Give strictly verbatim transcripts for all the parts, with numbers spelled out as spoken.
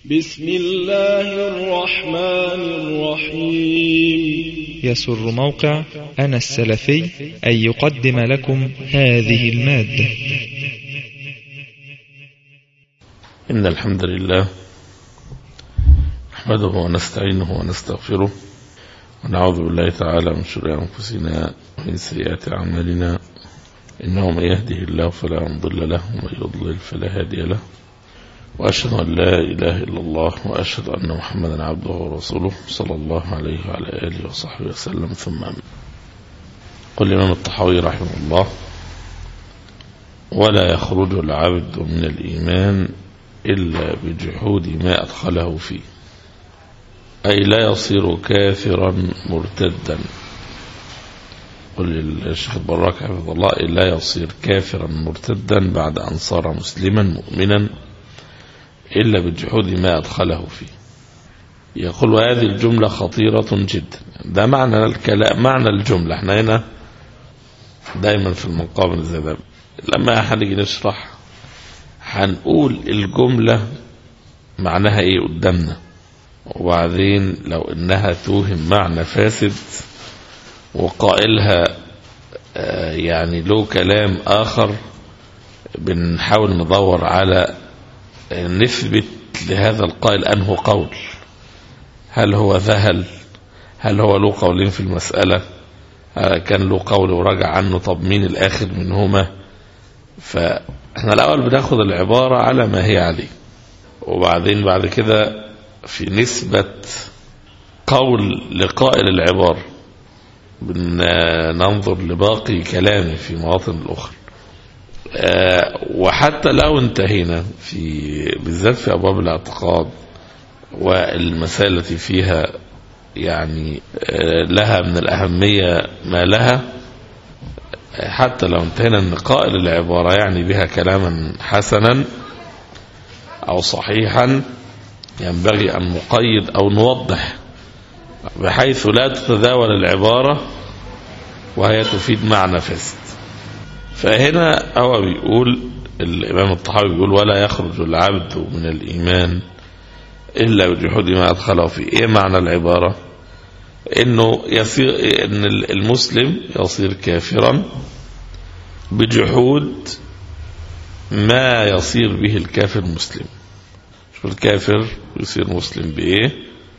بسم الله الرحمن الرحيم. يسر موقع أنا السلفي أن يقدم لكم هذه المادة. إن الحمد لله نحمده ونستعينه ونستغفره ونعوذ بالله تعالى من شرور أنفسنا ومن سيئات أعمالنا، إنه من يهده الله فلا مضل له ومن يضلل فلا هادي له، وأشهد أن لا إله إلا الله وأشهد أن محمدا عبده ورسوله صلى الله عليه وعلى آله وصحبه وسلم. ثم أمين. قل الإمام الطحاوي رحمه الله: ولا يخرج العبد من الإيمان إلا بجحود ما أدخله فيه، أي لا يصير كافرا مرتدا. قل الشيخ البراك حفظه الله: لا يصير كافرا مرتدا بعد أن صار مسلما مؤمنا إلا بجحود ما أدخله فيه. يقول هذه الجملة خطيرة جدا. ده معنى الكلام، معنى الجملة. احنا هنا دايما في المقابل زي ده لما هنيجي نشرح هنقول الجملة معناها ايه قدامنا، وبعدين لو انها توهم معنى فاسد وقائلها آه يعني له كلام آخر، بنحاول ندور على نثبت لهذا القائل أنه قول. هل هو ذهل؟ هل هو له قولين في المسألة؟ كان له قول ورجع عنه؟ طب مين الآخر منهما؟ فاحنا الأول بناخد العبارة على ما هي عليه، وبعدين بعد كده في نسبة قول لقائل العبارة بننظر لباقي كلامه في مواطن الأخرى. أه وحتى لو انتهينا في بالذات في أبواب الاعتقاد والمسائل التي فيها يعني أه لها من الأهمية ما لها، حتى لو انتهينا ان قائل العبارة يعني بها كلاما حسنا أو صحيحا، ينبغي أن نقيد أو نوضح بحيث لا تتداول العبارة وهي تفيد معنى فاسد. فهنا هو بيقول الإمام الطحاوي بيقول: ولا يخرج العبد من الإيمان إلا بجحود ما أدخله فيه. إيه معنى العبارة؟ إنه يصير إن المسلم يصير كافرا بجحود ما يصير به الكافر مسلم. شو الكافر يصير مسلم بإيه؟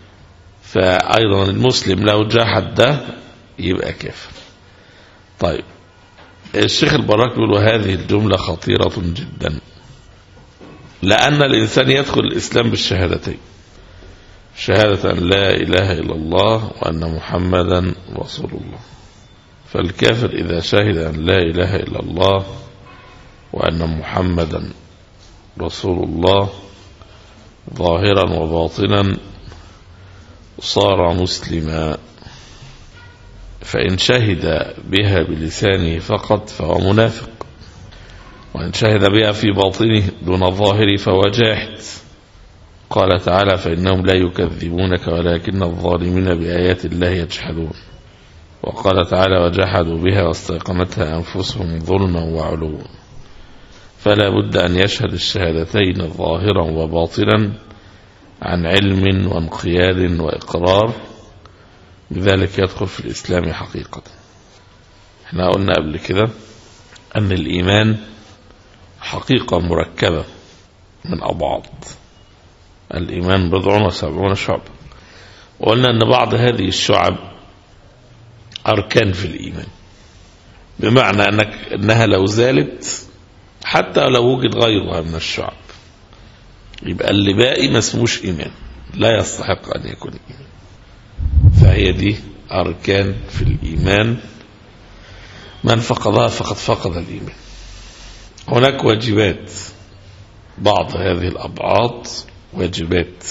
فأيضا المسلم لو جحد ده يبقى كافر. طيب الشيخ البراك يقول: وهذه الجملة خطيرة جدا، لأن الإنسان يدخل الإسلام بالشهادتين، شهادة أن لا إله إلا الله وأن محمدا رسول الله. فالكافر إذا شهد أن لا إله إلا الله وأن محمدا رسول الله ظاهرا وباطنا صار مسلما، فإن شهد بها بلسانه فقط فهو منافق، وإن شهد بها في باطنه دون ظاهره فهو جاحد. قال تعالى: فإنهم لا يكذبونك ولكن الظالمين بآيات الله يجحدون. وقال تعالى: وجحدوا بها واستيقنتها أنفسهم ظلما وعلوا. فلا بد أن يشهد الشهادتين ظاهرا وباطنا عن علم وانقياد وإقرار، بذلك يدخل في الإسلام حقيقة. احنا قلنا قبل كده أن الإيمان حقيقة مركبة من أبعاد. الإيمان بضع وسبعون شعب، وقلنا أن بعض هذه الشعب أركان في الإيمان، بمعنى أنك أنها لو زالت حتى لو وجد غيرها من الشعب يبقى اللي باقي ما اسموش إيمان، لا يستحق أن يكون إيمان. فهي دي أركان في الإيمان، من فقدها فقد فقد الإيمان. هناك واجبات، بعض هذه الأبعاد واجبات،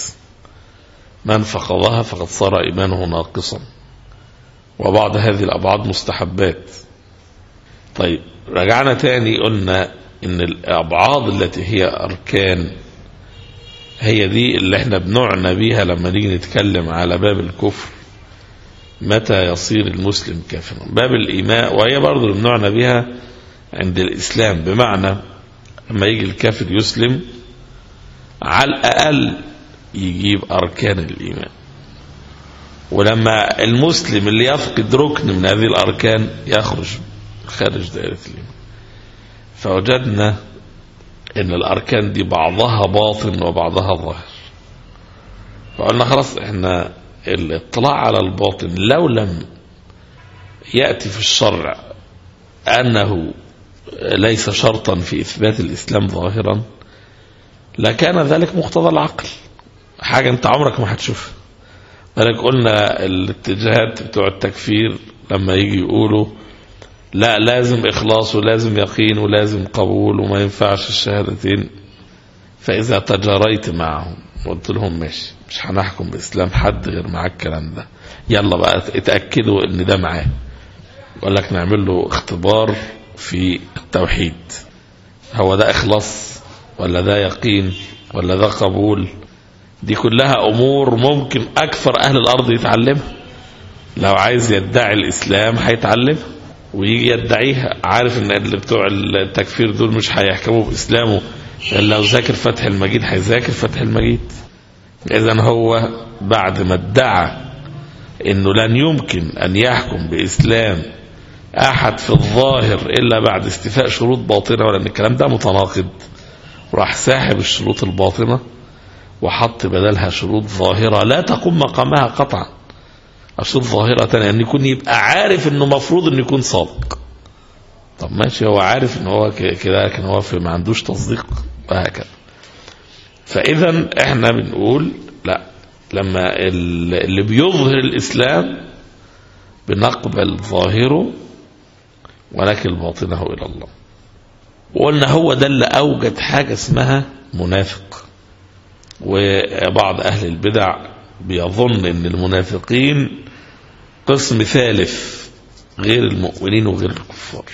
من فقدها فقد صار إيمانه ناقصا، وبعض هذه الأبعاد مستحبات. طيب رجعنا تاني قلنا إن الأبعاد التي هي أركان هي دي اللي احنا بنعنى بيها لما نيجي نتكلم على باب الكفر، متى يصير المسلم كافرا. باب الإيمان وهي برضو اللي بنعنى بيها عند الإسلام، بمعنى لما يجي الكافر يسلم على الأقل يجيب أركان الإيمان. ولما المسلم اللي يفقد ركن من هذه الأركان يخرج خارج دائرة الإيمان. فوجدنا إن الأركان دي بعضها باطن وبعضها ظاهر. فقلنا خلاص إحنا الاطلاع على الباطن لو لم يأتي في الشرع أنه ليس شرطا في إثبات الإسلام ظاهرا لكان ذلك مقتضى العقل، حاجة أنت عمرك ما هتشوفها. لذلك قلنا الاتجاهات بتوع التكفير لما يجي يقولوا لا لازم إخلاص ولازم يقين ولازم قبول وما ينفعش الشهادتين، فإذا تجاريت معهم قلت لهم ماشي مش هنحكم بإسلام حد غير معاك الكلام ده، يلا بقى اتأكدوا ان ده معاه، وقال لك نعمل له اختبار في التوحيد، هو ده إخلاص ولا ده يقين ولا ده قبول؟ دي كلها أمور ممكن أكثر أهل الأرض يتعلمها. لو عايز يدعي الإسلام هيتعلمها ويجي يدعيها، عارف ان اللي بتوع التكفير دول مش هيحكموا بإسلامه إلا لو ذاكر فتح المجيد هيذاكر فتح المجيد. إذن هو بعد ما ادعى انه لن يمكن ان يحكم بإسلام احد في الظاهر الا بعد استيفاء شروط باطنة، ولان الكلام ده متناقض، راح ساحب الشروط الباطنة وحط بدلها شروط ظاهرة لا تقوم مقامها قطعا. الشروط ظاهرة تانية ان يكون يبقى عارف انه مفروض انه يكون صادق. طب ماشي، هو عارف ان هو كده لكن هو ما عندوش تصديق وهكذا. فاذا احنا بنقول لا، لما اللي بيظهر الإسلام بنقبل ظاهره ولكن باطنه إلى الله. وقلنا هو ده اللي أوجد حاجة اسمها منافق. وبعض أهل البدع بيظن أن المنافقين قسم ثالث غير المؤمنين وغير الكفار،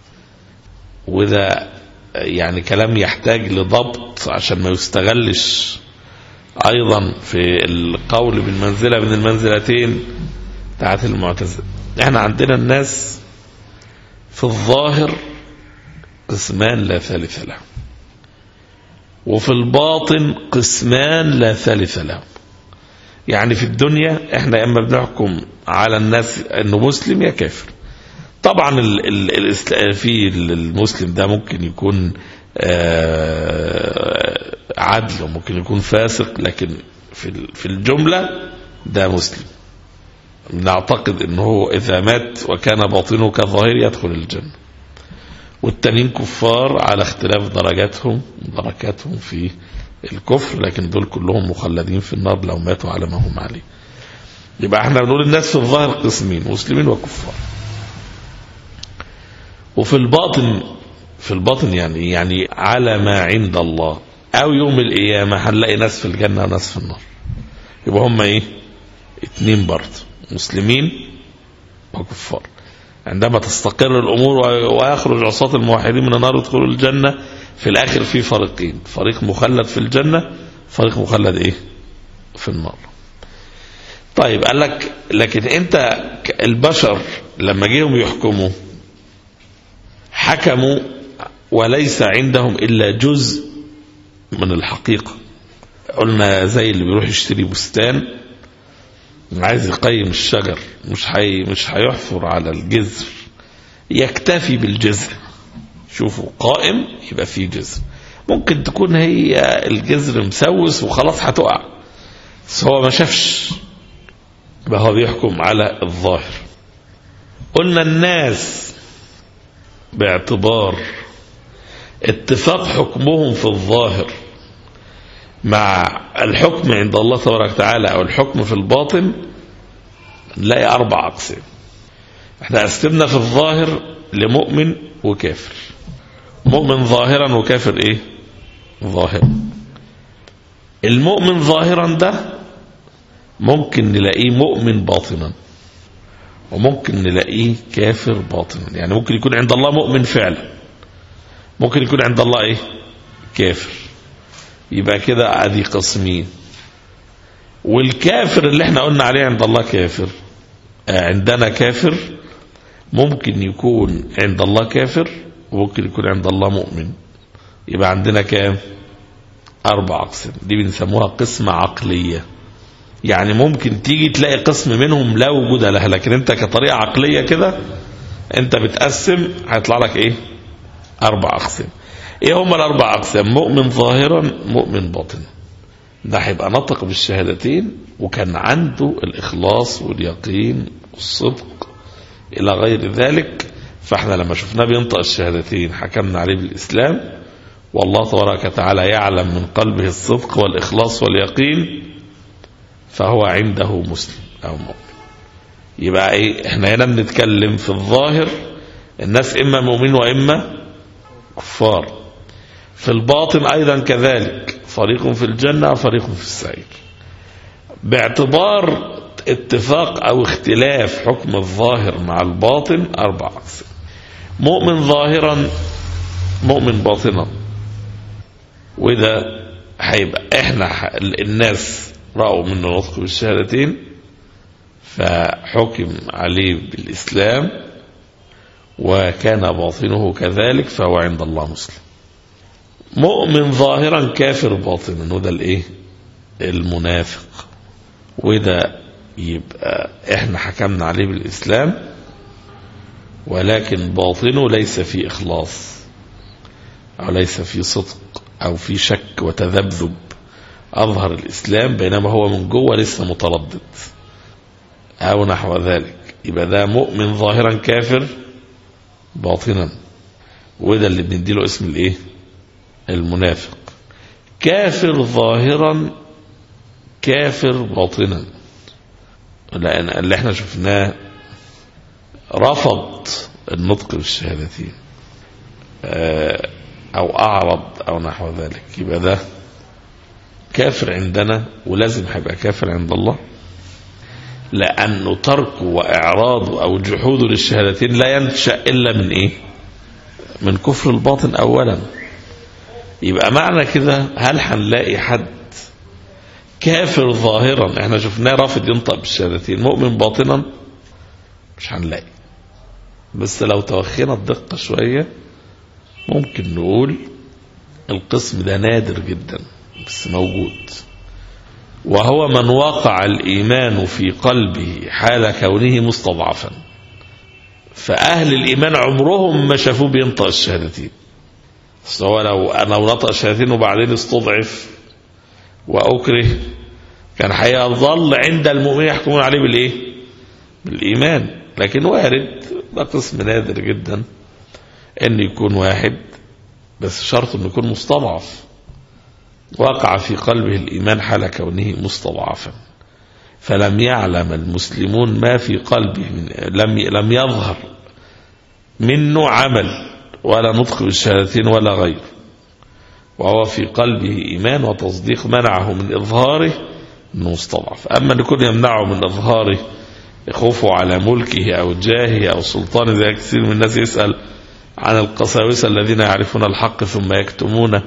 وده يعني كلام يحتاج لضبط عشان ما يستغلش ايضا في القول بالمنزلة من المنزلتين بتاعت المعتزلة. احنا عندنا الناس في الظاهر قسمان لا ثالث لهم، وفي الباطن قسمان لا ثالث لهم. يعني في الدنيا احنا اما بنحكم على الناس انه مسلم يا كافر. طبعا ال ال ال في المسلم ده ممكن يكون آه عدل وممكن يكون فاسق، لكن في في الجملة ده مسلم. نعتقد انه هو اذا مات وكان باطنه كظاهر يدخل الجنة، والتانيين كفار على اختلاف درجاتهم دركاتهم في الكفر، لكن دول كلهم مخلدين في النار لو ماتوا على ما هم عليه. يبقى احنا بنقول الناس في الظاهر قسمين، مسلمين وكفار. وفي الباطن في الباطن يعني يعني على ما عند الله او يوم القيامة هنلاقي ناس في الجنة وناس في النار. يبقى هم ايه؟ اتنين برضه، مسلمين وكفار. عندما تستقر الامور ويخرج عصاة الموحدين من النار ويدخلوا الجنة، في الاخر في فريقين، فريق مخلد في الجنة، فريق مخلد ايه؟ في النار. طيب قال لك لكن انت البشر لما جيهم يحكموا حكموا وليس عندهم الا جزء من الحقيقة. قلنا زي اللي بيروح يشتري بستان عايز يقيم الشجر، مش حي مش هيحفر على الجذر، يكتفي بالجذر. شوفوا قائم يبقى فيه جذر، ممكن تكون هي الجذر مسوس وخلاص هتقع، بس هو ما شافش، يبقى هو بيحكم على الظاهر. قلنا الناس باعتبار اتفاق حكمهم في الظاهر مع الحكم عند الله تبارك وتعالى او الحكم في الباطن نلاقي اربع اقسام. احنا قسمنا في الظاهر لمؤمن وكافر، مؤمن ظاهرا وكافر ايه؟ ظاهرا. المؤمن ظاهرا ده ممكن نلاقيه مؤمن باطنا وممكن نلاقيه كافر باطنا. يعني ممكن يكون عند الله مؤمن فعلا، ممكن يكون عند الله ايه؟ كافر. يبقى كده ادي قسمين. والكافر اللي احنا قلنا عليه عند الله كافر، عندنا كافر ممكن يكون عند الله كافر وممكن يكون عند الله مؤمن. يبقى عندنا كام؟ أربع أقسام. دي بنسموها قسمة عقلية، يعني ممكن تيجي تلاقي قسم منهم لا وجود لها، لكن انت كطريقة عقلية كده انت بتقسم هيطلع لك ايه؟ أربع أقسام. ايه هم الأربع أقسام؟ مؤمن ظاهرا، مؤمن باطنا. ده هيبقى نطق بالشهادتين وكان عنده الإخلاص واليقين والصدق إلى غير ذلك، فاحنا لما شفناه بينطق الشهادتين حكمنا عليه بالإسلام، والله تبارك وتعالى يعلم من قلبه الصدق والإخلاص واليقين، فهو عنده مسلم أو مؤمن. يبقى ايه؟ احنا هنا بنتكلم في الظاهر الناس إما مؤمن وإما كفار، في الباطن أيضا كذلك، فريق في الجنة وفريق في السعير. باعتبار اتفاق أو اختلاف حكم الظاهر مع الباطن أربع أقسام: مؤمن ظاهرا، مؤمن باطنا. وده هيبقى احنا الناس رأوا منه نطق بالشهادتين فحكم عليه بالإسلام، وكان باطنه كذلك فهو عند الله مسلم. مؤمن ظاهرا كافر باطنا، وده الايه؟ المنافق. وده يبقى احنا حكمنا عليه بالإسلام ولكن باطنه ليس فيه إخلاص أو ليس فيه صدق أو فيه شك وتذبذب، أظهر الإسلام بينما هو من جوه لسه متردد أو نحو ذلك. يبقى ده مؤمن ظاهرا كافر باطنا، وده اللي بنديله اسم الايه؟ المنافق. كافر ظاهرا كافر باطنا، لأن اللي احنا شفناه رفض النطق بالشهادتين أو أعرض أو نحو ذلك، يبقى ده كافر عندنا ولازم هيبقى كافر عند الله، لأنه تركه وإعراضه أو جحوده للشهادتين لا ينشأ إلا من إيه؟ من كفر الباطن أولا. يبقى معنى كده هل هنلاقي حد كافر ظاهرا احنا شفناه رافض ينطق بالشهادتين مؤمن باطنا؟ مش هنلاقي. بس لو توخينا الدقة شوية ممكن نقول القسم ده نادر جدا بس موجود، وهو من وقع الإيمان في قلبه حال كونه مستضعفا. فأهل الإيمان عمرهم ما شافوه بينطق الشهادتين، سواء لو لو نطق الشهادتين وبعدين استضعف وأكره كان هيظل عند المؤمنين يحكمون عليه بالإيه؟ بالإيمان. لكن وارد، ده قسم نادر جدا أن يكون واحد، بس شرط أن يكون مستضعف وقع في قلبه الإيمان حال كونه مستضعفا، فلم يعلم المسلمون ما في قلبه من لم لم يظهر منه عمل ولا نطق بالشهادتين ولا غير، وهو في قلبه إيمان وتصديق منعه من إظهاره أنه مستضعف. أما أن يكون يمنعه من إظهاره خوفه على ملكه أو جاهه أو سلطانه، زي كثير من الناس يسأل عن القساوسة الذين يعرفون الحق ثم يكتمونه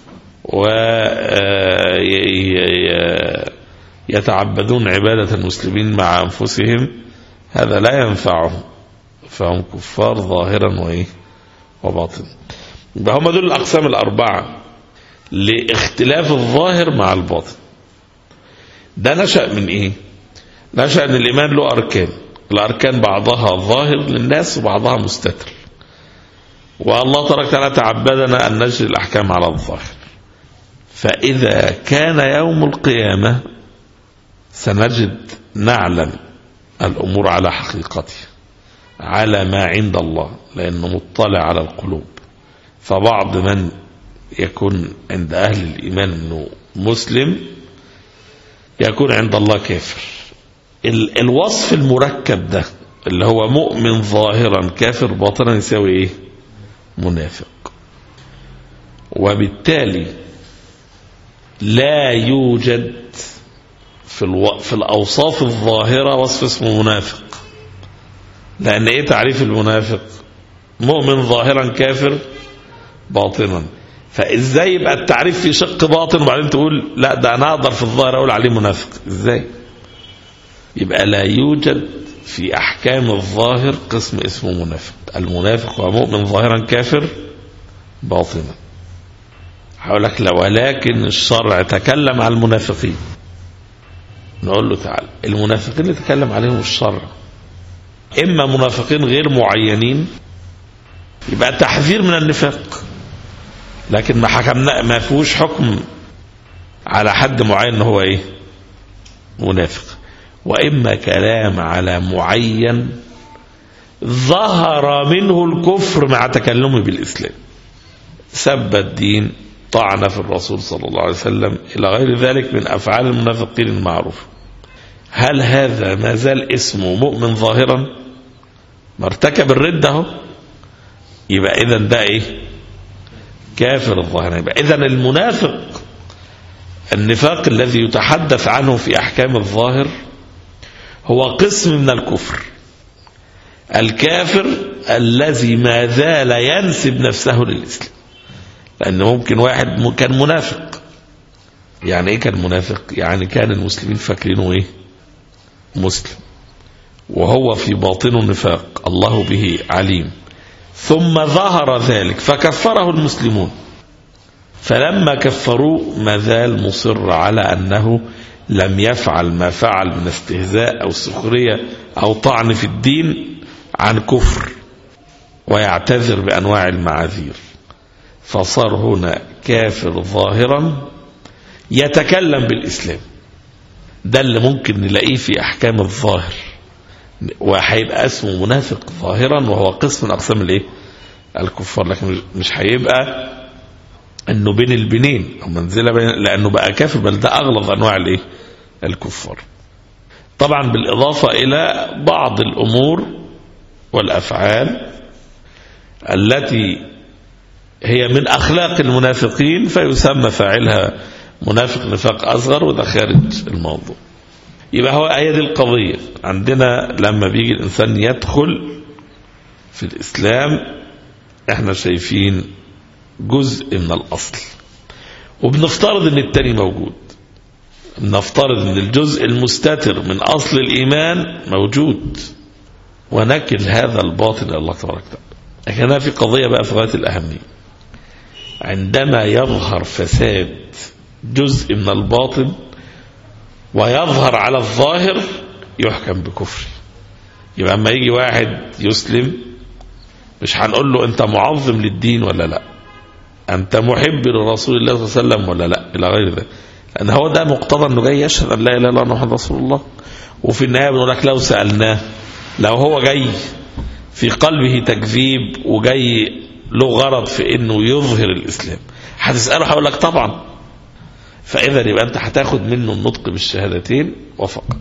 ويتعبدون عبادة المسلمين مع أنفسهم، هذا لا ينفعهم، فهم كفار ظاهرا وإيه؟ وباطن. هم دول الأقسام الأربعة لاختلاف الظاهر مع الباطن. ده نشأ من إيه؟ نشأ أن الإيمان له أركان، الأركان بعضها ظاهر للناس وبعضها مستتر، والله تبارك وتعالى تعبدنا أن نجري الأحكام على الظاهر. فإذا كان يوم القيامة سنجد نعلم الأمور على حقيقتها على ما عند الله، لأنه مطلع على القلوب. فبعض من يكون عند أهل الإيمان أنه مسلم يكون عند الله كافر. الوصف المركب ده اللي هو مؤمن ظاهرا كافر باطنا يساوي إيه؟ منافق. وبالتالي لا يوجد في, الو... في الأوصاف الظاهرة وصف اسمه منافق. لأن إيه تعريف المنافق؟ مؤمن ظاهرا كافر باطنا. فإزاي يبقى التعريف في شق باطن وبعدين تقول لا ده أنا أقدر في الظاهر أقول عليه منافق؟ إزاي؟ يبقى لا يوجد في أحكام الظاهر قسم اسمه منافق. المنافق هو مؤمن ظاهرا كافر باطنا. هقول لك لا، ولكن الشرع تكلم عن المنافقين. نقول له تعالى، المنافقين اللي تكلم عليهم الشرع إما منافقين غير معينين يبقى تحذير من النفاق، لكن ما حكمنا ما فيهوش حكم على حد معين هو ايه منافق. وإما كلام على معين ظهر منه الكفر مع تكلمه بالإسلام، سب الدين، طعن في الرسول صلى الله عليه وسلم، إلى غير ذلك من أفعال المنافقين المعروفة. هل هذا ما زال اسمه مؤمن ظاهرا؟ مرتكب الردة، يبقى إذن ده إيه؟ كافر الظاهر. يبقى إذن المنافق النفاق الذي يتحدث عنه في أحكام الظاهر هو قسم من الكفر. الكافر الذي ما زال ينسب نفسه للإسلام، لأن ممكن واحد كان منافق. يعني إيه كان منافق؟ يعني كان المسلمين فاكرينه إيه؟ مسلم، وهو في باطنه نفاق الله به عليم، ثم ظهر ذلك فكفره المسلمون، فلما كفروه ما زال مصر على أنه لم يفعل ما فعل من استهزاء أو سخرية أو طعن في الدين عن كفر، ويعتذر بأنواع المعاذير، فصار هنا كافر ظاهرا يتكلم بالإسلام. ده اللي ممكن نلاقيه في أحكام الظاهر، وهيبقى اسمه منافق ظاهرا، وهو قسم من أقسام الايه الكفار، لكن مش هيبقى انه بين البنين او منزله بين، لانه بقى كافر، بل ده اغلظ انواع الايه الكفار. طبعا بالاضافه الى بعض الامور والافعال التي هي من اخلاق المنافقين فيسمى فاعلها منافق نفاق اصغر، وده خارج الموضوع. يبقى هو هي دي القضيه عندنا. لما بيجي الانسان يدخل في الاسلام احنا شايفين جزء من الأصل، وبنفترض ان التاني موجود. بنفترض ان الجزء المستتر من أصل الإيمان موجود، ونكل هذا الباطل إلى الله تبارك وتعالى. لكن في قضية بقى في غاية الأهمية، عندما يظهر فساد جزء من الباطن ويظهر على الظاهر يحكم بكفر. يبقى اما يجي واحد يسلم مش هنقول له انت معظم للدين ولا لا، أنت محب لرسول الله صلى الله عليه وسلم ولا لا، إلى غير ذلك، لأن هو ده مقتضى أنه جاي يشهد أن لا إله إلا الله محمد رسول الله. وفي النهاية بنقول لك لو سألناه، لو هو جاي في قلبه تكذيب وجاي له غرض في أنه يظهر الإسلام، هتسأله هقول لك طبعا. فإذا يبقى أنت هتاخد منه النطق بالشهادتين وفقط.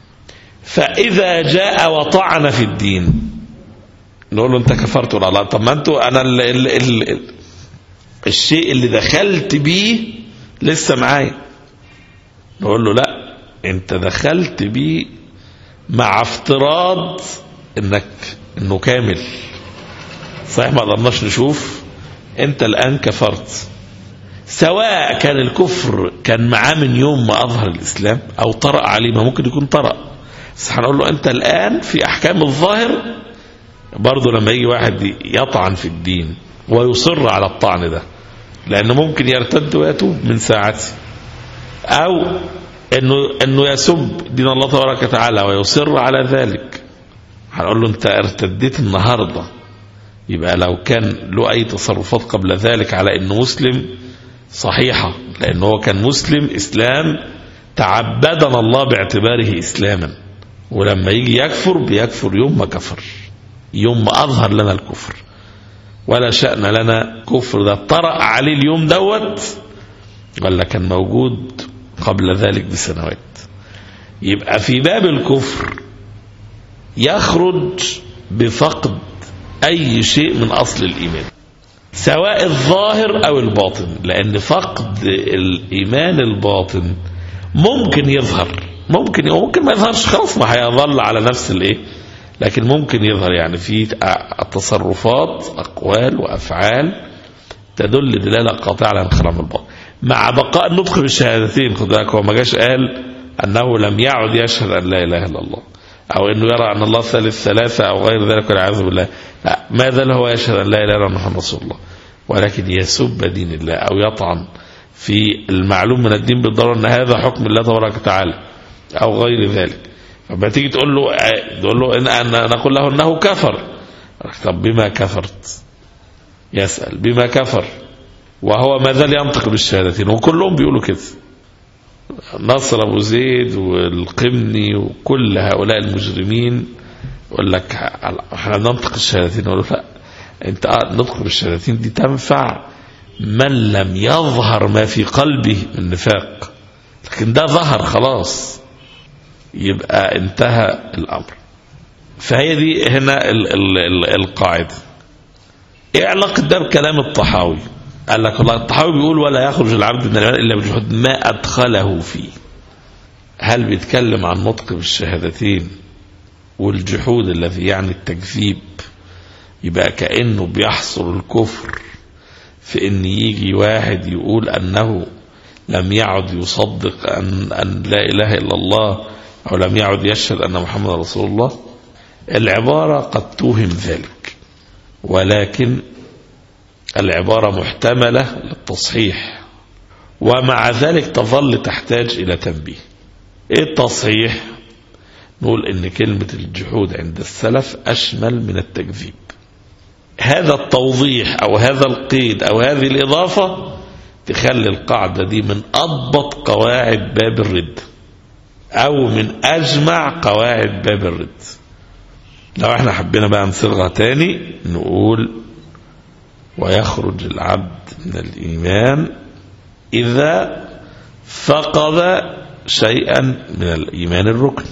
فإذا جاء وطعن في الدين نقول له أنت كفرت ولا لا؟ طب ما أنتوا أنا ال ال ال الشيء اللي دخلت بيه لسه معايا. نقول له لا، انت دخلت بيه مع افتراض انك انه كامل صحيح، ما قدرناش نشوف، انت الان كفرت، سواء كان الكفر كان معاه من يوم ما اظهر الاسلام او طرأ عليه، ما ممكن يكون طرأ، بس هنقول له انت الان في احكام الظاهر. برضه لما يجي واحد يطعن في الدين ويصر على الطعن ده، لأنه ممكن يرتد ويتوب من ساعته، أو أنه, أنه يسب دين الله تبارك وتعالى ويصر على ذلك، هنقول له أنت ارتديت النهاردة. يبقى لو كان له أي تصرفات قبل ذلك على أنه مسلم صحيحة، لأنه هو كان مسلم إسلام تعبدنا الله باعتباره إسلاما، ولما يجي يكفر بيكفر يوم ما كفر، يوم ما أظهر لنا الكفر، ولا شأن لنا كفر ده طرأ عليه اليوم دوت ولا كان موجود قبل ذلك بسنوات. يبقى في باب الكفر يخرج بفقد أي شيء من أصل الإيمان، سواء الظاهر أو الباطن، لأن فقد الإيمان الباطن ممكن يظهر، ممكن ممكن ما يظهرش، خلاص ما هيظل على نفس الإيه، لكن ممكن يظهر. يعني في التصرفات أقوال وأفعال تدل دلالة قاطعة على انخرام الباطن، مع بقاء النطق بالشهادتين. خد بالك هو ما جاش قال أنه لم يعد يشهد أن لا إله إلا الله، أو أنه يرى أن الله ثالث ثلاثة أو غير ذلك والعياذ بالله، لا، ما زال هو يشهد أن لا إله إلا الله محمد رسول الله، ولكن يسب دين الله أو يطعن في المعلوم من الدين بالضرورة أن هذا حكم الله تبارك وتعالى أو غير ذلك، فما تيجي تقول له تقول له إن أن نقول له أنه كفر، طب بما كفرت؟ يسأل بما كفر وهو ما زال ينطق بالشهادتين، وكلهم بيقولوا كده، نصر أبو زيد والقمني وكل هؤلاء المجرمين يقول لك احنا ننطق الشهادتين. يقول له لا، انت نطق بالشهادتين دي تنفع من لم يظهر ما في قلبه من نفاق، لكن ده ظهر خلاص يبقى انتهى الأمر. فهي دي هنا ال ال ال القاعدة. ايه علاقة ده بكلام الطحاوي؟ قال لك والله الطحاوي بيقول ولا يخرج العبد من الإيمان إلا بجحود ما أدخله فيه. هل بيتكلم عن نطق بالشهادتين والجحود الذي يعني التكذيب؟ يبقى كأنه بيحصر الكفر في ان يجي واحد يقول انه لم يعد يصدق ان, أن لا اله الا الله او لم يعد يشهد ان محمد رسول الله. العبارة قد توهم ذلك، ولكن العبارة محتملة للتصحيح، ومع ذلك تظل تحتاج الى تنبيه. ايه التصحيح؟ نقول ان كلمة الجحود عند السلف اشمل من التكذيب. هذا التوضيح او هذا القيد او هذه الاضافة تخلي القاعدة دي من اضبط قواعد باب الرد او من اجمع قواعد باب الرد. لو احنا حبينا بقى نصيغها تاني نقول ويخرج العبد من الايمان اذا فقد شيئا من الايمان الركن،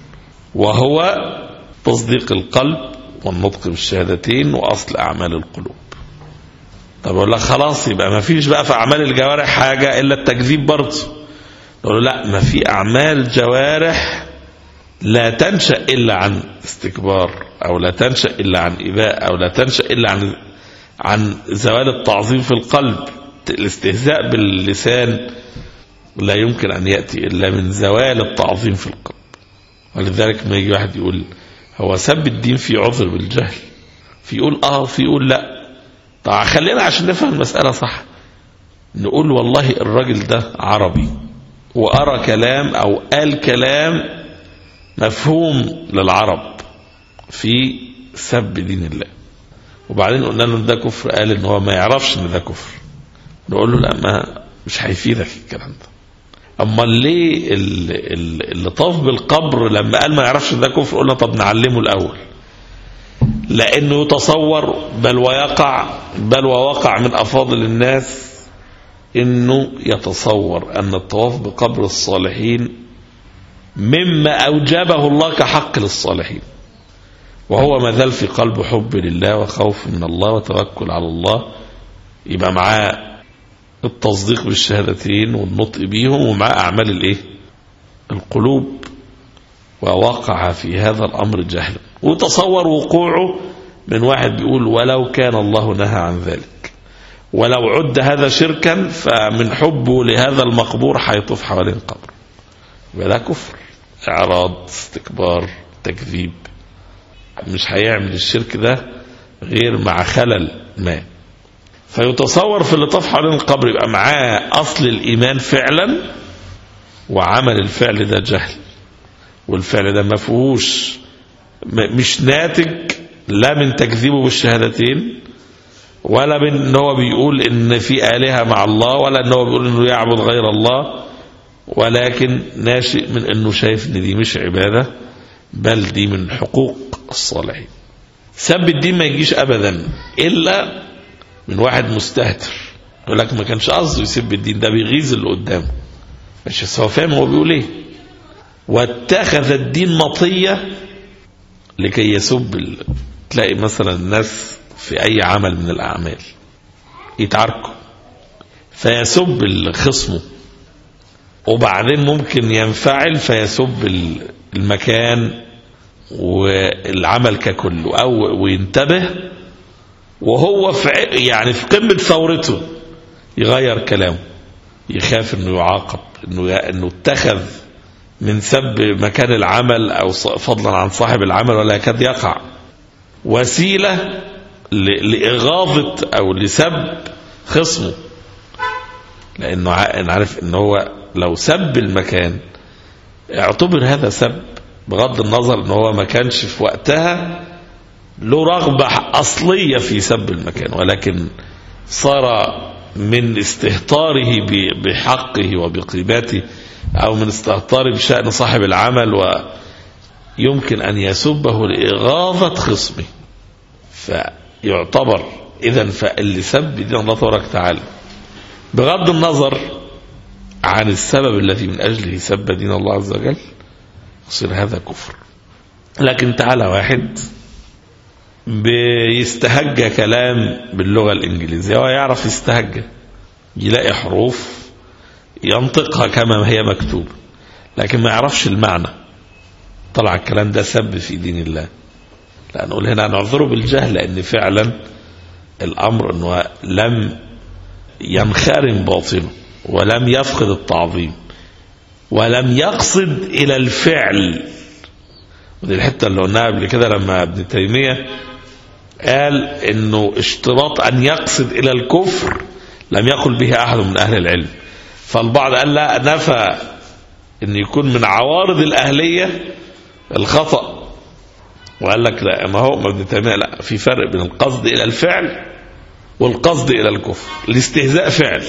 وهو تصديق القلب والنطق بالشهادتين وأصل أعمال القلوب. طب أقول لك خلاص يبقى ما فيش بقى في أعمال الجوارح حاجة إلا التكذيب برضه. نقول له لا، ما في أعمال جوارح لا تنشأ إلا عن استكبار، أو لا تنشأ إلا عن إباء، أو لا تنشأ إلا عن عن زوال التعظيم في القلب. الاستهزاء باللسان لا يمكن أن يأتي إلا من زوال التعظيم في القلب. ولذلك ما يجي واحد يقول هو سب الدين في عذر بالجهل، في يقول اه في يقول لا. طب خلينا عشان نفهم المسألة صح نقول والله الراجل ده عربي وأرى كلام أو قال كلام مفهوم للعرب في سب دين الله، وبعدين قلنا له ده كفر، قال ان هو ما يعرفش ان ده كفر. نقول له لا، ما مش هيفيدك الكلام ده. اما ليه اللي طاف بالقبر لما قال ما يعرفش ده كفر قلنا طب نعلمه الاول، لانه يتصور بل ويقع بل ووقع من افاضل الناس انه يتصور ان الطواف بقبر الصالحين مما اوجبه الله كحق للصالحين، وهو ما زال في قلبه حب لله وخوف من الله وتوكل على الله، يبقى معاه التصديق بالشهادتين والنطق بيهم ومع أعمال الايه القلوب، ووقع في هذا الأمر جهلا. وتصور وقوعه من واحد بيقول ولو كان الله نهى عن ذلك، ولو عد هذا شركا فمن حبه لهذا المقبور حيطوف حوالين قبر، يبقى ده كفر، إعراض، استكبار، تكذيب. مش هيعمل الشرك ده غير مع خلل ما. فيتصور في اللي طاف حوالين القبر يبقى معاه أصل الإيمان فعلا، وعمل الفعل ده جهل، والفعل ده ما فيهوش مش ناتج لا من تكذيبه بالشهادتين ولا من ان هو بيقول ان في آلهة مع الله ولا ان هو بيقول انه يعبد غير الله، ولكن ناشئ من انه شايف ان دي مش عبادة بل دي من حقوق الصالحين. سب الدين ما يجيش ابدا الا من واحد مستهتر يقول لك ما كانش قصده يسب الدين، ده بيغيظ اللي قدامه مش هو فاهم هو بيقول ايه، واتخذ الدين مطية لكي يسب ال... تلاقي مثلا الناس في اي عمل من الاعمال يتعاركوا فيسب خصمه، وبعدين ممكن ينفعل فيسب المكان والعمل ككل، او وينتبه وهو في يعني في قمة ثورته يغير كلامه، يخاف انه يعاقب، انه انه اتخذ من سب مكان العمل او فضلا عن صاحب العمل ولا يكاد يقع وسيلة لإغاظة أو لسب خصمه، لأنه عارف أنه هو لو سب المكان اعتبر هذا سب، بغض النظر أنه هو ما كانش في وقتها له رغبة أصلية في سب المكان، ولكن صار من استهتاره بحقه وبقيمته أو من استهتاره بشأن صاحب العمل، ويمكن أن يسبه لإغاظة خصمه، فيعتبر إذن فاللي سب دين الله تبارك وتعالى بغض النظر عن السبب الذي من أجله سب دين الله عز وجل يصير هذا كفر. لكن تعالى واحد بيستهجى كلام باللغة الإنجليزية ويعرف يستهجى، يلاقي حروف ينطقها كما هي مكتوبة لكن ما يعرفش المعنى، طلع الكلام ده سب في دين الله. لا نقول هنا نعذره بالجهل، لأن فعلا الأمر أنه لم ينخرم باطنه ولم يفقد التعظيم ولم يقصد إلى الفعل. ودي الحتة اللي قلناها قبل كده لما ابن تيمية قال إنه اشتراط أن يقصد إلى الكفر لم يقل به أحد من أهل العلم. فالبعض قال لا، نفى أن يكون من عوارض الأهلية الخطأ، وقال لك لا، ما هو ابن تيمية لا، في فرق بين القصد إلى الفعل والقصد إلى الكفر. الاستهزاء فعل،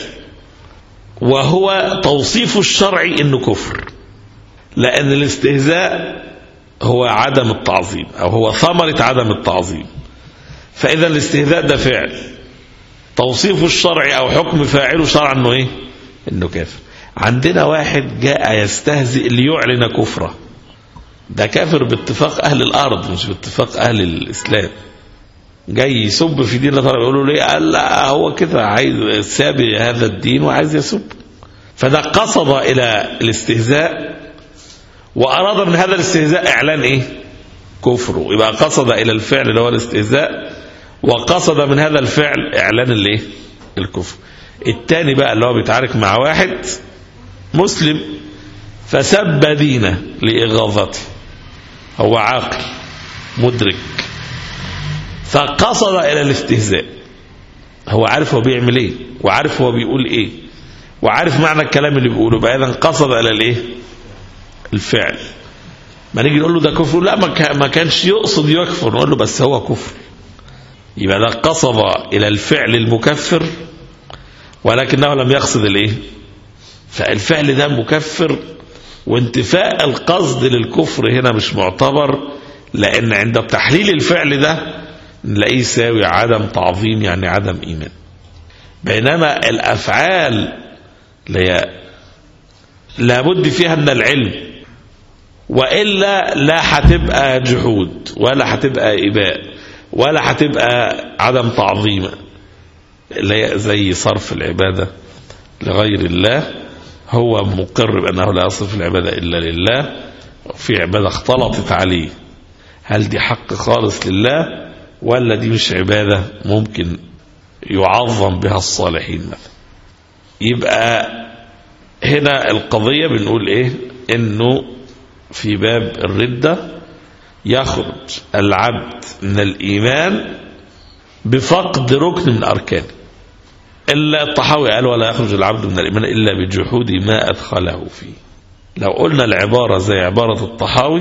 وهو توصيف الشرعي إنه كفر، لأن الاستهزاء هو عدم التعظيم أو هو ثمرة عدم التعظيم. فإذا الاستهزاء ده فعل، توصيف الشرعي أو حكم فاعله شرعا إنه إيه؟ إنه كافر. عندنا واحد جاء يستهزئ ليعلن كفره، ده كافر باتفاق أهل الأرض مش باتفاق أهل الإسلام. جاي يسب في دين الله، يقولوا ليه؟ قال لا، هو كده عايز سابي هذا الدين وعايز يسب. فده قصد إلى الاستهزاء وأراد من هذا الاستهزاء إعلان إيه؟ كفره. يبقى قصد إلى الفعل اللي هو الاستهزاء، وقصد من هذا الفعل إعلان الإيه؟ الكفر. التاني بقى اللي هو بيتعارك مع واحد مسلم فسب دينه لإغاظته، هو عاقل مدرك فقصد إلى الاستهزاء، هو عارف هو بيعمل إيه وعارف هو بيقول إيه وعارف معنى الكلام اللي بيقوله، بقى إذن قصد إلى الإيه؟ الفعل. ما نيجي نقول له ده كفر، لا ما كانش يقصد يكفر، نقول له بس هو كفر. يبقى ده قصد إلى الفعل المكفر ولكنه لم يقصد الإيه؟ فالفعل ده مكفر، وانتفاء القصد للكفر هنا مش معتبر، لأن عند تحليل الفعل ده نلاقيه يساوي عدم تعظيم، يعني عدم إيمان. بينما الأفعال لابد فيها من العلم، وإلا لا هتبقى جحود ولا هتبقى إباء ولا هتبقى عدم تعظيم، زي صرف العبادة لغير الله. هو مقر بأنه لا يصرف العبادة إلا لله، وفي عبادة اختلطت عليه، هل دي حق خالص لله ولا دي مش عبادة ممكن يعظم بها الصالحين مثلا؟ يبقى هنا القضية بنقول إيه؟ إنه في باب الردة يخرج العبد من الإيمان بفقد ركن من أركانه. إلا الطحاوي قال ولا يخرج العبد من الإيمان إلا بجحود ما أدخله فيه. لو قلنا العبارة زي عبارة الطحاوي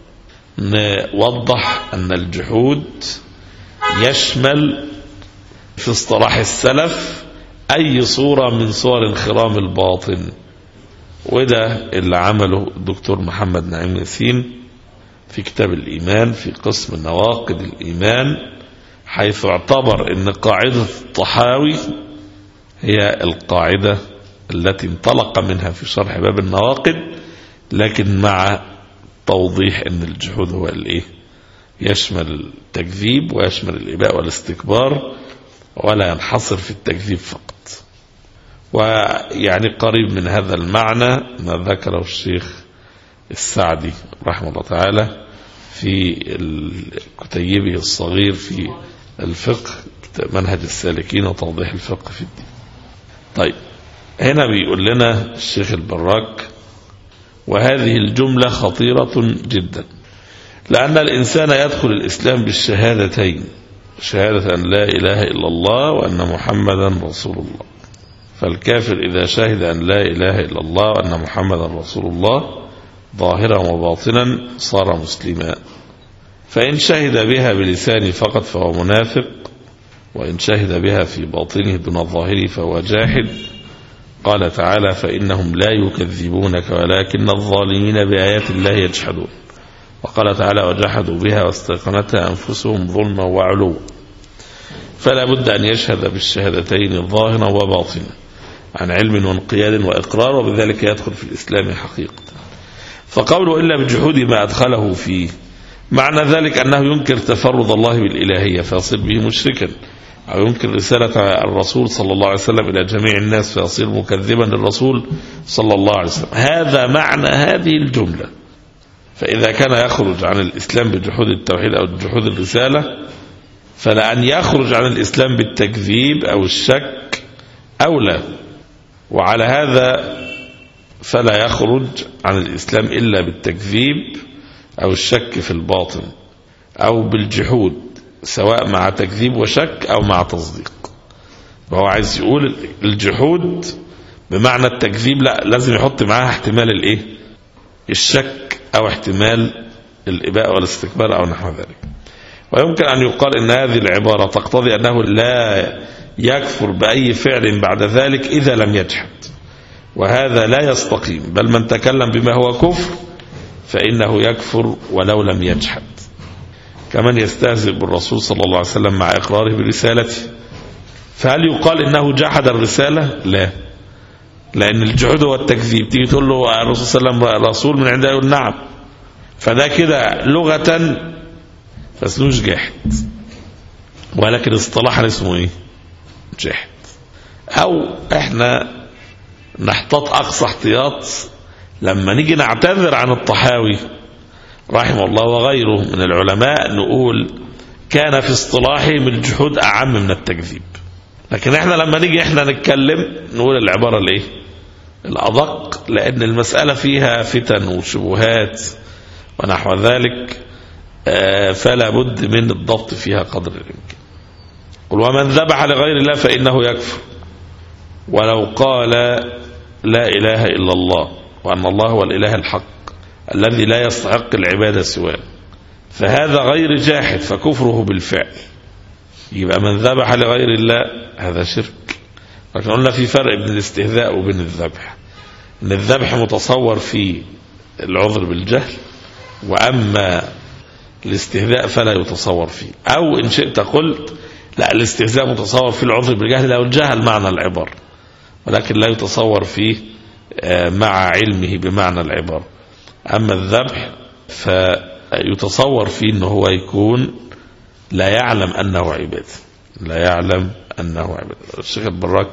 نوضح أن الجحود يشمل في اصطلاح السلف أي صورة من صور انخرام الباطن، وده اللي عمله الدكتور محمد نعيم ياسين في كتاب الإيمان في قسم نواقض الإيمان، حيث اعتبر أن قاعدة الطحاوي هي القاعدة التي انطلق منها في شرح باب النواقض، لكن مع توضيح أن الجحود هو الإيه؟ يشمل التكذيب ويشمل الإباء والاستكبار، ولا ينحصر في التكذيب فقط. ويعني قريب من هذا المعنى ما ذكره الشيخ السعدي رحمه الله تعالى في كتيبه الصغير في الفقه، منهج السالكين وتوضيح الفقه في الدين. طيب هنا بيقول لنا الشيخ البراك: وهذه الجملة خطيرة جدا، لأن الإنسان يدخل الإسلام بالشهادتين شهادة أن لا إله إلا الله وأن محمدا رسول الله. فالكافر إذا شهد أن لا إله إلا الله وأن محمدا رسول الله ظاهرا وباطنا صار مسلما. فإن شهد بها بلسانه فقط فهو منافق، وإن شهد بها في باطنه دون ظاهره فهو جاحد. قال تعالى: فإنهم لا يكذبونك ولكن الظالمين بآيات الله يجحدون. وقال تعالى: وجحدوا بها واستيقنتها أنفسهم ظلما وعلوا. فلا بد أن يشهد بالشهادتين ظاهرا وباطنا عن علم وانقياد وإقرار، وبذلك يدخل في الإسلام حقيقة. فقوله إلا بجحود ما أدخله فيه معنى ذلك أنه ينكر تفرد الله بالإلهية فيصير به مشركا، أو ينكر رسالة الرسول صلى الله عليه وسلم إلى جميع الناس فيصير مكذبا للرسول صلى الله عليه وسلم. هذا معنى هذه الجملة. فإذا كان يخرج عن الإسلام بجحود التوحيد أو جحود الرسالة، فلأن يخرج عن الإسلام بالتكذيب أو الشك أولى. وعلى هذا فلا يخرج عن الإسلام إلا بالتكذيب أو الشك في الباطن أو بالجحود، سواء مع تكذيب وشك أو مع تصديق. وهو عايز يقول الجحود بمعنى التكذيب لا، لازم يحط معاها احتمال الايه؟ الشك أو احتمال الإباء والاستكبار أو نحو ذلك. ويمكن أن يقال إن هذه العبارة تقتضي أنه لا يكفر بأي فعل بعد ذلك إذا لم يجحد، وهذا لا يستقيم. بل من تكلم بما هو كفر فإنه يكفر ولو لم يجحد، كمن يستهزئ بالرسول صلى الله عليه وسلم مع إقراره برسالته. فهل يقال إنه جحد الرسالة؟ لا، لأن الجحود هو التكذيب. تيجي تقول له الرسول صلى الله عليه وسلم رسول من عنده، يقول نعم، فده كده لغة فاسلوش جاحد، ولكن اصطلاحا اسمه ايه؟ جاحد. أو احنا نحتاط أقصى احتياط لما نيجي نعتذر عن الطحاوي رحمه الله وغيره من العلماء، نقول كان في اصطلاحهم الجحود أعم من التكذيب. لكن احنا لما نيجي احنا نتكلم نقول العبارة الايه؟ الأدق، لأن المسألة فيها فتن وشبهات ونحو ذلك، فلا بد من الضبط فيها قدر الإمكان. قل ومن ذبح لغير الله فإنه يكفر ولو قال لا إله إلا الله وأن الله هو الإله الحق الذي لا يستحق العبادة سواه، فهذا غير جاحد فكفره بالفعل. يبقى من ذبح لغير الله هذا شرك. لكن قلنا في فرق بين الاستهزاء وبين الذبح، ان الذبح متصور فيه العذر بالجهل، وأما الاستهزاء فلا يتصور فيه. أو إن شئت قلت لا، الاستهزاء متصور فيه العذر بالجهل أو الجهل معنى العبارة، ولكن لا يتصور فيه مع علمه بمعنى العبارة. أما الذبح فيتصور فيه أنه هو يكون لا يعلم أنه عبادة، لا يعلم أنه عبادة. الشيخ البراك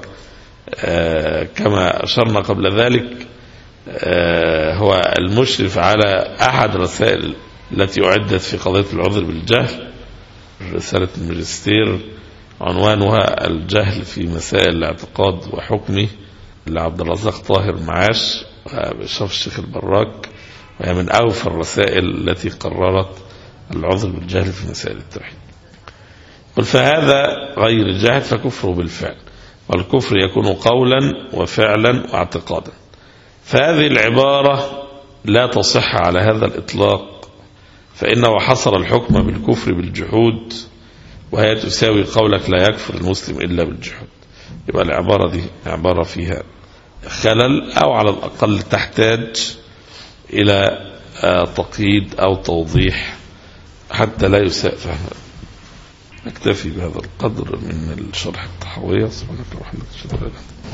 كما أشرنا قبل ذلك هو المشرف على أحد رسائل التي أعدت في قضية العذر بالجهل، رسالة الماجستير عنوانها الجهل في مسائل الاعتقاد وحكمه لعبد الرزاق طاهر معاش بإشراف الشيخ البراك، وهي من أوفى الرسائل التي قررت العذر بالجهل في مسائل التوحيد. قل فهذا غير جاحد فكفره بالفعل، والكفر يكون قولا وفعلا واعتقادا. فهذه العبارة لا تصح على هذا الإطلاق، فإنه حصر الحكم بالكفر بالجحود، وهي تساوي قولك لا يكفر المسلم إلا بالجحود. يبقى العبارة دي عبارة فيها خلل، أو على الأقل تحتاج إلى تقييد أو توضيح حتى لا يساء فهمها. نكتفي بهذا القدر من الشرح الطحاوية. سبحانك ورحمة الله.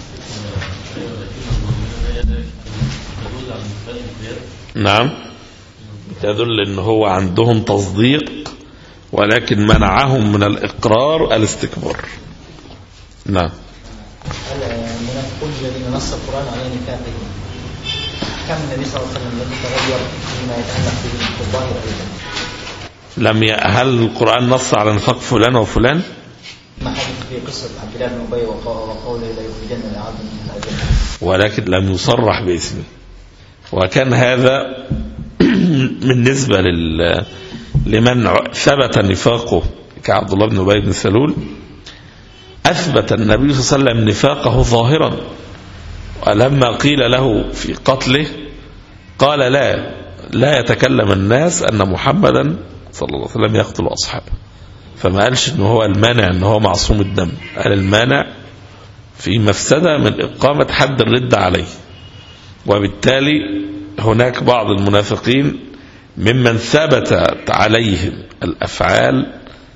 نعم، تدل ان هو عندهم تصديق ولكن منعهم من الإقرار الاستكبار. نعم. المنافقون الذين نص القرآن على نفاقهم، كم النبي صلى الله عليه وسلم الذي تغير فيما يتعلق به الظاهر أيضا؟ لم ي... هل القرآن نص على نفاق فلان وفلان؟ ما حدث في قصة عبد الله بن أبي وقوله لا يخرجن العبد من الجنة، ولكن لم يصرح باسمه. وكان هذا بالنسبة لل... لمن ثبت نفاقه كعبد الله بن أبي بن سلول أثبت النبي صلى الله عليه وسلم نفاقه ظاهرا، ولما قيل له في قتله قال لا لا يتكلم الناس أن محمدا صلى الله عليه وسلم يقتل أصحابه. فما قالش أنه هو المانع أنه هو معصوم الدم، قال المانع في مفسدة من إقامة حد الرد عليه. وبالتالي هناك بعض المنافقين ممن ثبتت عليهم الأفعال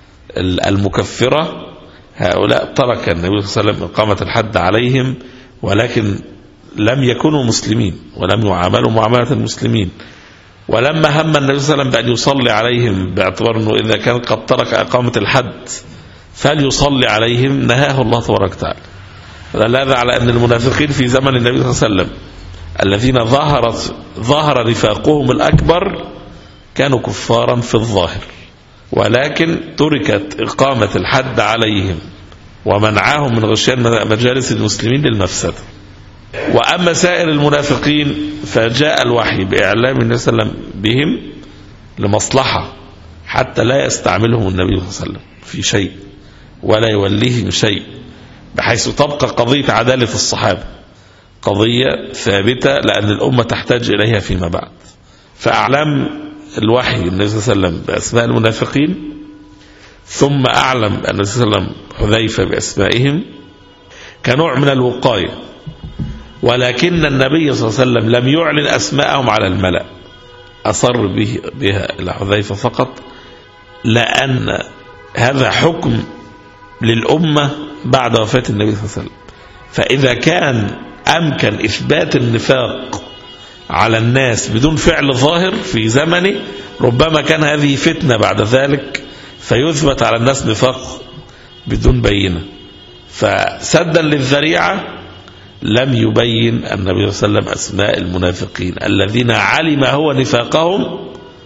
المكفرة، هؤلاء ترك النبي صلى الله عليه وسلم إقامة الحد عليهم، ولكن لم يكونوا مسلمين ولم يعاملوا معاملة المسلمين. ولما هم النبي صلى الله عليه وسلم بأن يصلي عليهم باعتبار أنه إذا كان قد ترك إقامة الحد فليصلي عليهم، نهاه الله تبارك وتعالى. هذا على أن المنافقين في زمن النبي صلى الله عليه وسلم الذين ظهرت ظهر نفاقهم الأكبر كانوا كفارا في الظاهر، ولكن تركت إقامة الحد عليهم ومنعهم من غشيان مجالس المسلمين للمفسدة. وأما سائر المنافقين فجاء الوحي بإعلام النبي صلى الله عليه وسلم بهم لمصلحة، حتى لا يستعملهم النبي صلى الله عليه وسلم في شيء ولا يوليهم شيء، بحيث تبقى قضية عدالة الصحابة قضية ثابتة لأن الأمة تحتاج إليها فيما بعد. فأعلم الوحي النبي صلى الله عليه وسلم بأسماء المنافقين، ثم أعلم النبي صلى الله عليه وسلم حذيفة بأسمائهم كنوع من الوقاية. ولكن النبي صلى الله عليه وسلم لم يعلن أسماءهم على الملأ، أصر به بها إلى حذيفة فقط، لأن هذا حكم للأمة بعد وفاة النبي صلى الله عليه وسلم. فإذا كان أمكن إثبات النفاق على الناس بدون فعل ظاهر في زمنه، ربما كان هذه فتنة بعد ذلك فيثبت على الناس نفاق بدون بينة. فسدا للذريعة لم يبين النبي صلى الله عليه وسلم أسماء المنافقين الذين علم هو نفاقهم،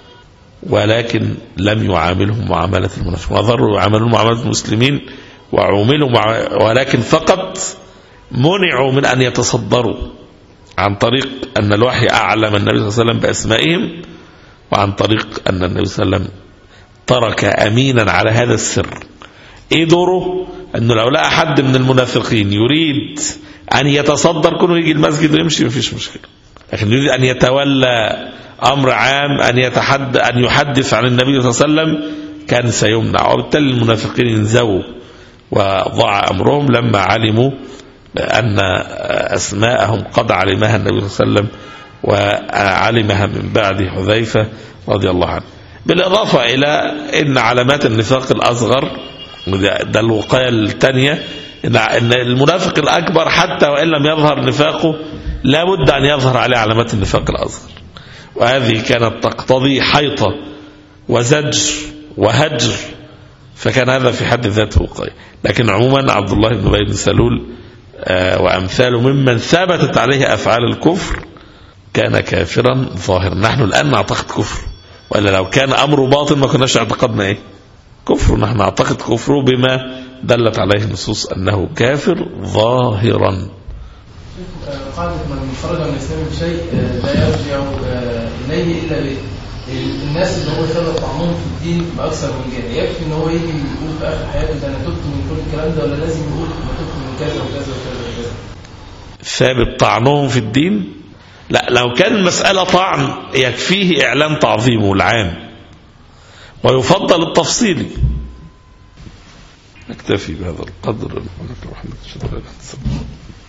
ولكن لم يعاملهم معاملة المنافقين، وظلوا يعاملون معاملة المسلمين وعاملوا مع... ولكن فقط منعوا من أن يتصدروا عن طريق أن الوحي أعلم النبي صلى الله عليه وسلم بأسمائهم، وعن طريق أن النبي صلى الله عليه وسلم ترك أمينا على هذا السر. إيه دوره؟ أنه لو لقى حد من المنافقين يريد أن يتصدر كونه يجي المسجد ويمشي مفيش مشكلة، لكن يريد أن يتولى أمر عام أن يتحد أن يحدث عن النبي صلى الله عليه وسلم كان سيمنع. وبالتالي المنافقين انزووا وضاع أمرهم لما علموا أن أسماءهم قد علمها النبي صلى الله عليه وسلم وعلمها من بعد حذيفة رضي الله عنه. بالإضافة إلى أن علامات النفاق الأصغر، ده الوقاية الثانية، إن المنافق الأكبر حتى وإن لم يظهر نفاقه لا بد أن يظهر عليه علامات النفاق الأصغر، وهذه كانت تقتضي حيطة وزجر وهجر، فكان هذا في حد ذاته وقاية. لكن عموما عبد الله بن أبي بن سلول وأمثاله ممن ثبتت عليه أفعال الكفر كان كافرا ظاهرا. نحن الآن نعتقد كفر، وإلا لو كان أمره باطل ما كناش اعتقدنا إيه كفر. نحن نعتقد كفره بما دلت عليه النصوص أنه كافر ظاهرا. قاعدة من خرج من الإسلام بشيء لا يرجع إليه إلا به. الناس اللي هو سبب طعنهم في الدين بأكثر من جهة، يكفي إن هو يجي يقول في آخر حياته ده أنا تبت من كل الكلام ده، ولا لازم يقول أنا تبت من كذا وكذا وكذا وكذا؟ ثابت طعنهم في الدين؟ لا، لو كان المسألة طعن يكفيه إعلان تعظيمه العام ويفضل التفصيلي. نكتفي بهذا القدر.